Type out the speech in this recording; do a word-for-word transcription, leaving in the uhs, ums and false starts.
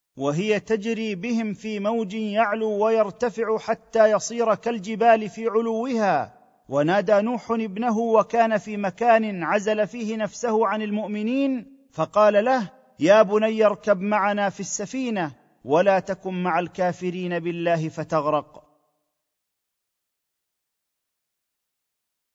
وهي تجري بهم في موج يعلو ويرتفع حتى يصير كالجبال في علوها. ونادى نوح ابنه وكان في مكان عزل فيه نفسه عن المؤمنين، فقال له: يا بني اركب معنا في السفينه ولا تكن مع الكافرين بالله فتغرق.